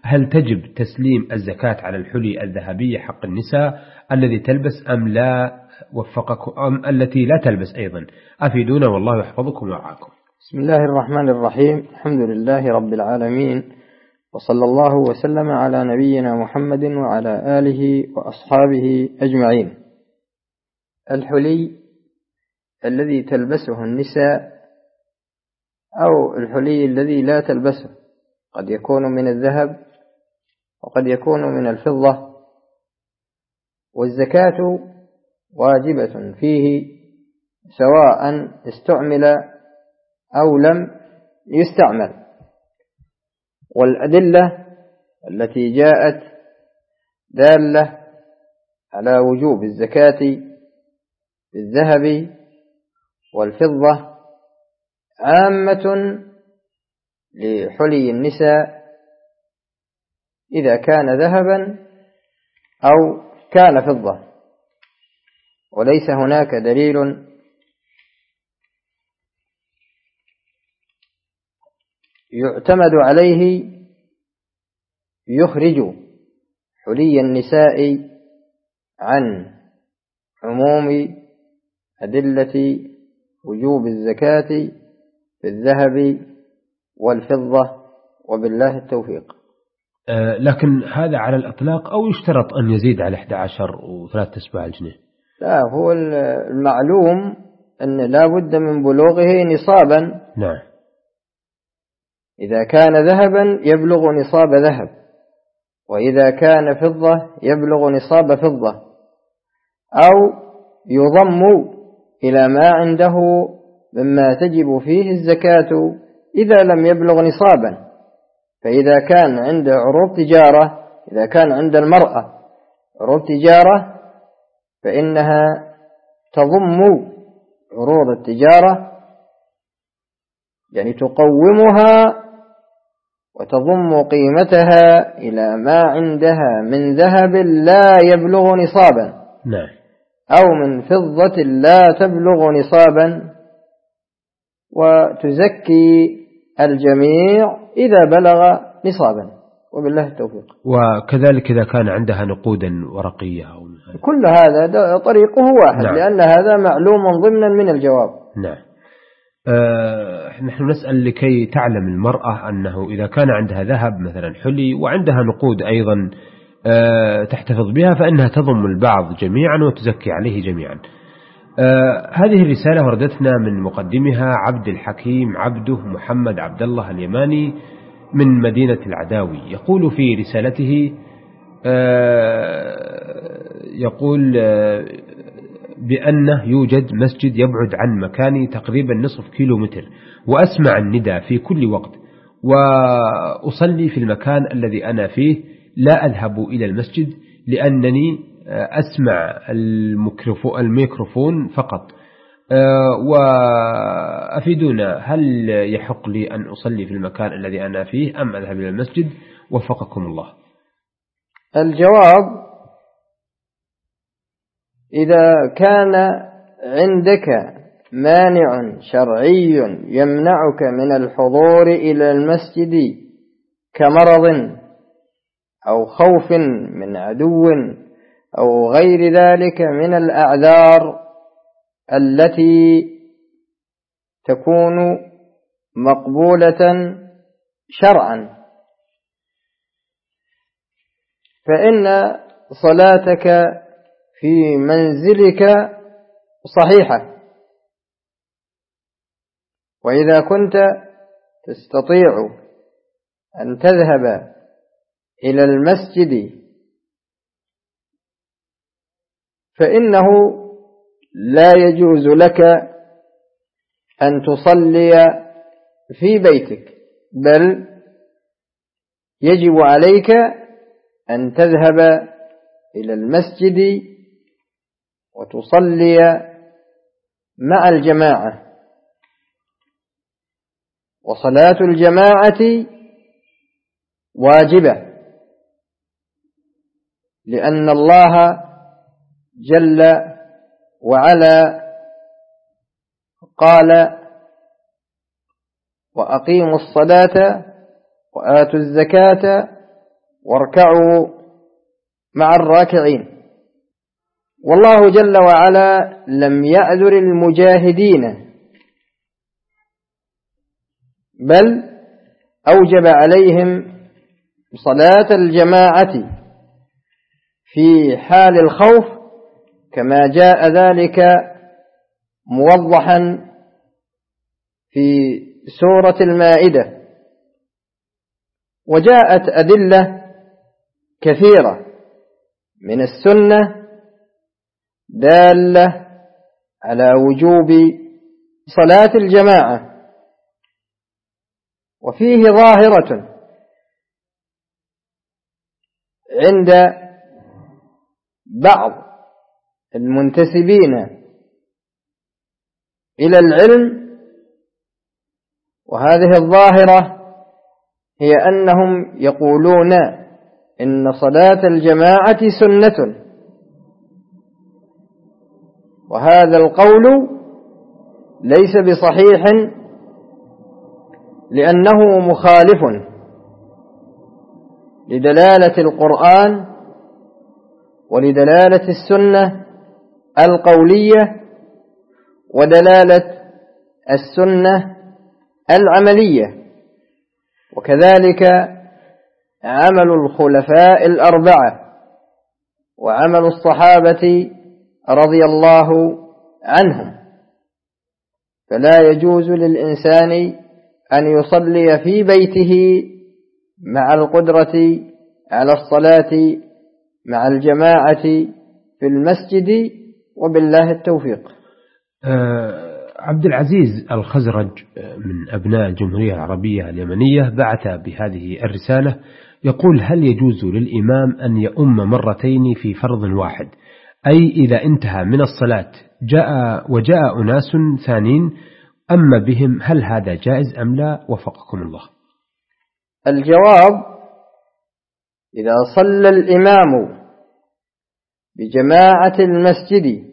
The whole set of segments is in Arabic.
هل تجب تسليم الزكاة على الحلي الذهبية حق النساء الذي تلبس أم لا، وفقكم، أم التي لا تلبس أيضا؟ أفيدونا والله يحفظكم ويرعاكم. بسم الله الرحمن الرحيم. الحمد لله رب العالمين، وصلى الله وسلم على نبينا محمد وعلى آله وأصحابه أجمعين. الحلي الذي تلبسه النساء أو الحلي الذي لا تلبسه قد يكون من الذهب وقد يكون من الفضة، والزكاة واجبة فيه سواء استعمل أو لم يستعمل. والأدلة التي جاءت دالة على وجوب الزكاة في الذهب والفضة عامة لحلي النساء إذا كان ذهبا أو كان فضة، وليس هناك دليل يعتمد عليه يخرج حلي النساء عن عموم أدلة وجوب الزكاة في الذهب والفضة، وبالله التوفيق. لكن هذا على الإطلاق أو يشترط أن يزيد على 11 و3 أسباع الجنيه؟ لا، هو المعلوم أن لا بد من بلوغه نصابا. نعم. إذا كان ذهبا يبلغ نصاب ذهب، وإذا كان فضة يبلغ نصاب فضة، أو يضم إلى ما عنده مما تجب فيه الزكاة إذا لم يبلغ نصابا. فإذا كان عند عروض تجارة، إذا كان عند المرأة عروض تجارة فإنها تضم عروض التجارة، يعني تقومها وتضم قيمتها إلى ما عندها من ذهب لا يبلغ نصابا، نعم، أو من فضة لا تبلغ نصابا، وتزكي الجميع إذا بلغ نصابا، وبالله التوفيق. وكذلك إذا كان عندها نقودا ورقية أو كل هذا طريقه واحد. نعم. لأن هذا معلوم ضمنا من الجواب. نعم. نحن نسأل لكي تعلم المرأة أنه إذا كان عندها ذهب مثلا حلي وعندها نقود أيضا تحتفظ بها، فإنها تضم البعض جميعا وتزكي عليه جميعا. هذه الرسالة وردتنا من مقدمها عبد الحكيم عبده محمد عبد الله اليماني من مدينة العداوي. يقول في رسالته يقول بأنه يوجد مسجد يبعد عن مكاني تقريبا نصف كيلومتر، وأسمع النداء في كل وقت، وأصلي في المكان الذي أنا فيه، لا أذهب إلى المسجد لأنني أسمع الميكروفون فقط. وأفيدونا، هل يحق لي أن أصلي في المكان الذي أنا فيه أم أذهب إلى المسجد؟ وفقكم الله. الجواب: إذا كان عندك مانع شرعي يمنعك من الحضور إلى المسجد كمرض أو خوف من عدو أو غير ذلك من الأعذار التي تكون مقبولة شرعا، فإن صلاتك في منزلك صحيحة. وإذا كنت تستطيع أن تذهب إلى المسجد فإنه لا يجوز لك أن تصلي في بيتك، بل يجب عليك أن تذهب إلى المسجد وتصلي مع الجماعة. وصلاة الجماعة واجبة، لأن الله جل وعلا قال: وأقيموا الصلاة وآتوا الزكاة واركعوا مع الراكعين. والله جل وعلا لم يأذر المجاهدين، بل أوجب عليهم صلاة الجماعة في حال الخوف، كما جاء ذلك موضحا في سورة المائدة. وجاءت أدلة كثيرة من السنة دالة على وجوب صلاة الجماعة، وفيه ظاهرة عند بعض المنتسبين إلى العلم، وهذه الظاهرة هي أنهم يقولون إن صلاة الجماعة سنة، وهذا القول ليس بصحيح، لأنه مخالف لدلالة القرآن ولدلالة السنة القولية ودلالة السنة العملية، وكذلك عمل الخلفاء الأربعة وعمل الصحابة رضي الله عنهم. فلا يجوز للإنسان أن يصلي في بيته مع القدرة على الصلاة مع الجماعة في المسجد، وبالله التوفيق. عبد العزيز الخزرج من أبناء الجمهورية العربية اليمنية بعث بهذه الرسالة، يقول: هل يجوز للإمام أن يؤم مرتين في فرض واحد؟ أي إذا انتهى من الصلاة وجاء أناس ثانين أما بهم، هل هذا جائز أم لا؟ وفقكم الله. الجواب: إذا صلى الإمام بجماعة المسجد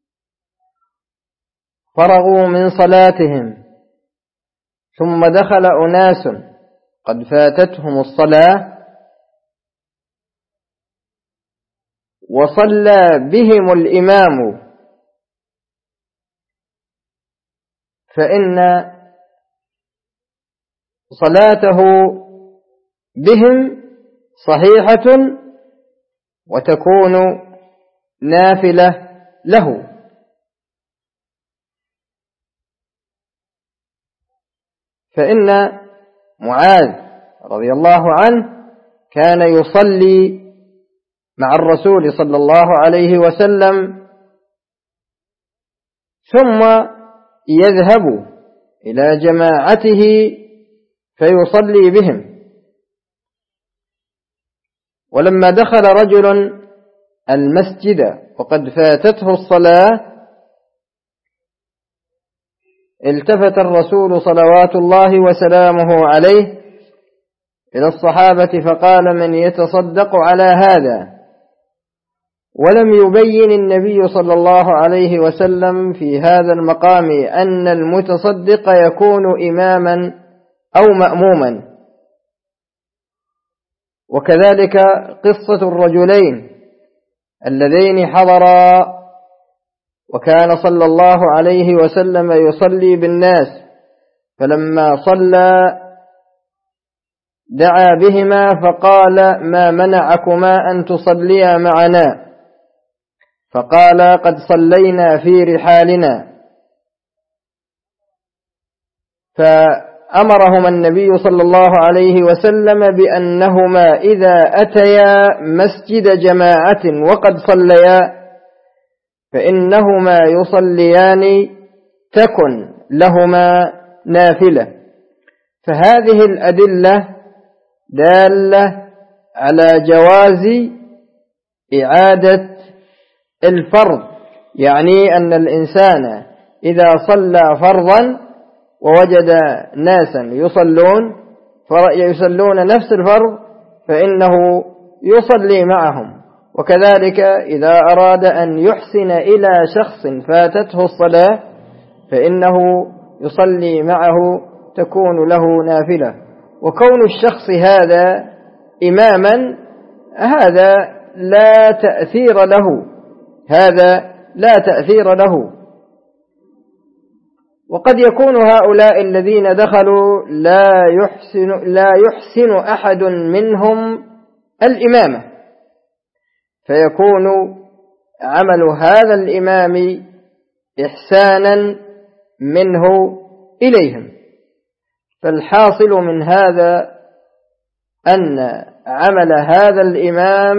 فرغوا من صلاتهم ثم دخل أناس قد فاتتهم الصلاة وصلى بهم الإمام، فإن صلاته بهم صحيحة وتكون نافلة له. فإن معاذ رضي الله عنه كان يصلي مع الرسول صلى الله عليه وسلم ثم يذهب إلى جماعته فيصلي بهم. ولما دخل رجل المسجد وقد فاتته الصلاة التفت الرسول صلوات الله وسلامه عليه إلى الصحابة فقال: من يتصدق على هذا؟ ولم يبين النبي صلى الله عليه وسلم في هذا المقام أن المتصدق يكون إماما أو مأموما. وكذلك قصة الرجلين اللذين حضرا وكان صلى الله عليه وسلم يصلي بالناس، فلما صلى دعا بهما فقال: ما منعكما أن تصليا معنا؟ فقال: قد صلينا في رحالنا. فأمرهما النبي صلى الله عليه وسلم بأنهما إذا أتيا مسجد جماعة وقد صليا فإنهما يصليان تكن لهما نافلة. فهذه الأدلة دالة على جواز إعادة الفرض، يعني أن الإنسان إذا صلى فرضا ووجد ناسا يصلون نفس الفرض فإنه يصلي معهم. وكذلك إذا أراد أن يحسن إلى شخص فاتته الصلاة فإنه يصلي معه تكون له نافلة. وكون الشخص هذا إماما هذا لا تأثير له، هذا لا تأثير له. وقد يكون هؤلاء الذين دخلوا لا يحسن أحد منهم الإمامة، فيكون عمل هذا الإمام إحسانا منه إليهم. فالحاصل من هذا أن عمل هذا الإمام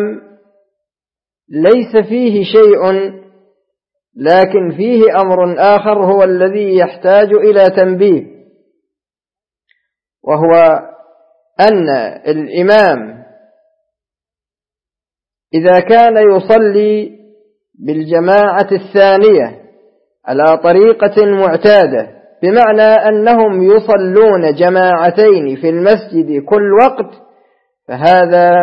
ليس فيه شيء، لكن فيه أمر آخر هو الذي يحتاج إلى تنبيه، وهو أن الإمام إذا كان يصلي بالجماعة الثانية على طريقة معتادة، بمعنى أنهم يصلون جماعتين في المسجد كل وقت، فهذا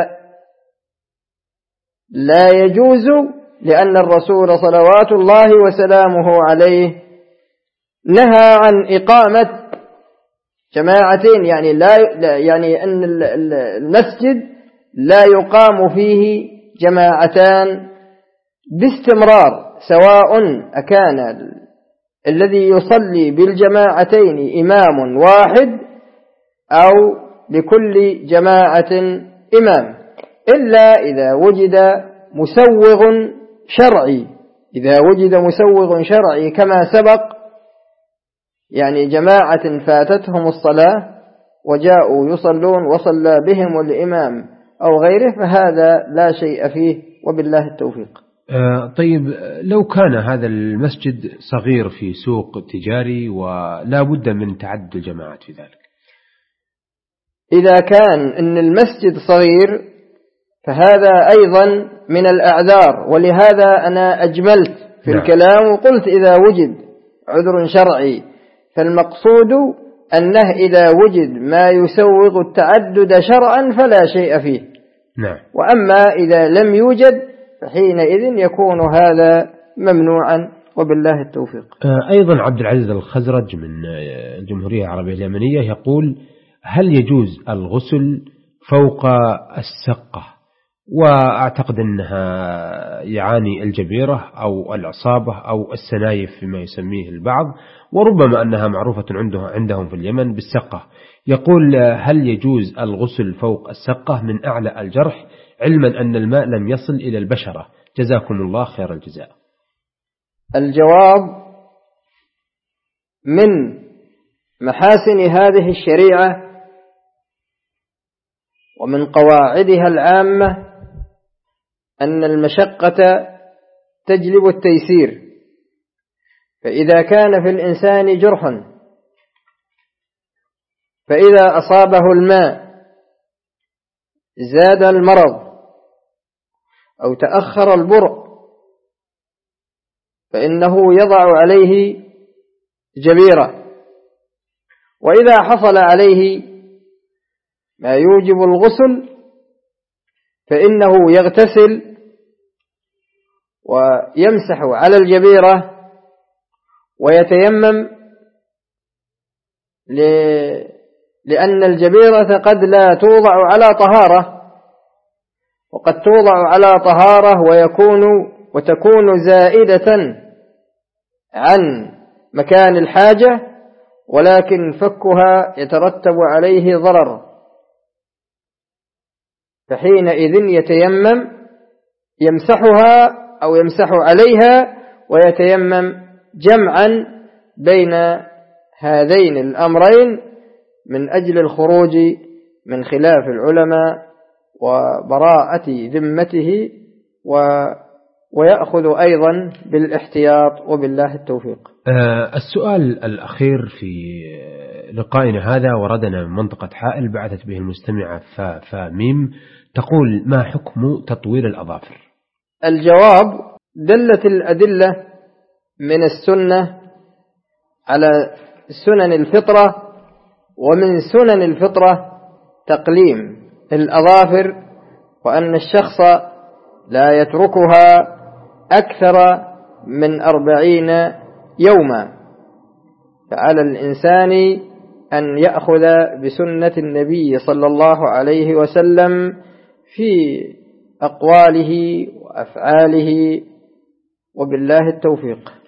لا يجوز، لأن الرسول صلوات الله وسلامه عليه نهى عن إقامة جماعتين، يعني أن المسجد لا يقام فيه جماعتان باستمرار، سواء أكان الذي يصلي بالجماعتين إمام واحد أو لكل جماعة إمام، إلا إذا وجد مسوغ شرعي. إذا وجد مسوغ شرعي كما سبق، يعني جماعة فاتتهم الصلاة وجاءوا يصلون وصلى بهم الإمام أو غيره، فهذا لا شيء فيه، وبالله التوفيق. طيب، لو كان هذا المسجد صغير في سوق تجاري ولا بد من تعدد الجماعات في ذلك؟ إذا كان أن المسجد صغير فهذا أيضا من الأعذار، ولهذا أنا أجملت في الكلام وقلت إذا وجد عذر شرعي، فالمقصود أنه إذا وجد ما يسوغ التعدد شرعا فلا شيء فيه. وأما إذا لم يوجد فحينئذ يكون هذا ممنوعا، وبالله التوفيق. أيضا عبد العزيز الخزرج من الجمهورية العربية اليمنية يقول: هل يجوز الغسل فوق السقة؟ وأعتقد أنها يعاني الجبيرة أو العصابة أو السنايف فيما يسميه البعض، وربما أنها معروفة عندهم في اليمن بالسقة. يقول: هل يجوز الغسل فوق السقة من أعلى الجرح، علما أن الماء لم يصل إلى البشرة؟ جزاكم الله خير الجزاء. الجواب: من محاسن هذه الشريعة ومن قواعدها العامة أن المشقة تجلب التيسير، فإذا كان في الإنسان جرح فإذا أصابه الماء زاد المرض أو تأخر البرء فإنه يضع عليه جبيرة، وإذا حصل عليه ما يوجب الغسل فإنه يغتسل ويمسح على الجبيرة ويتيمم، لأن الجبيرة قد لا توضع على طهارة، وقد توضع على طهارة وتكون زائدة عن مكان الحاجة، ولكن فكها يترتب عليه ضرر، فحينئذ يتيمم، يمسحها أو يمسح عليها ويتيمم جمعا بين هذين الأمرين من أجل الخروج من خلاف العلماء وبراءة ذمته، ويأخذ أيضا بالاحتياط، وبالله التوفيق. السؤال الأخير في لقائنا هذا وردنا من منطقة حائل، بعثت به المستمعة فميم، تقول: ما حكم تطويل الأظافر؟ الجواب: دلت الأدلة من السنة على سنن الفطرة، ومن سنن الفطرة تقليم الأظافر، وأن الشخص لا يتركها أكثر من 40 يوما، فعلى الإنسان أن يأخذ بسنة النبي صلى الله عليه وسلم في أقواله وأفعاله، وبالله التوفيق.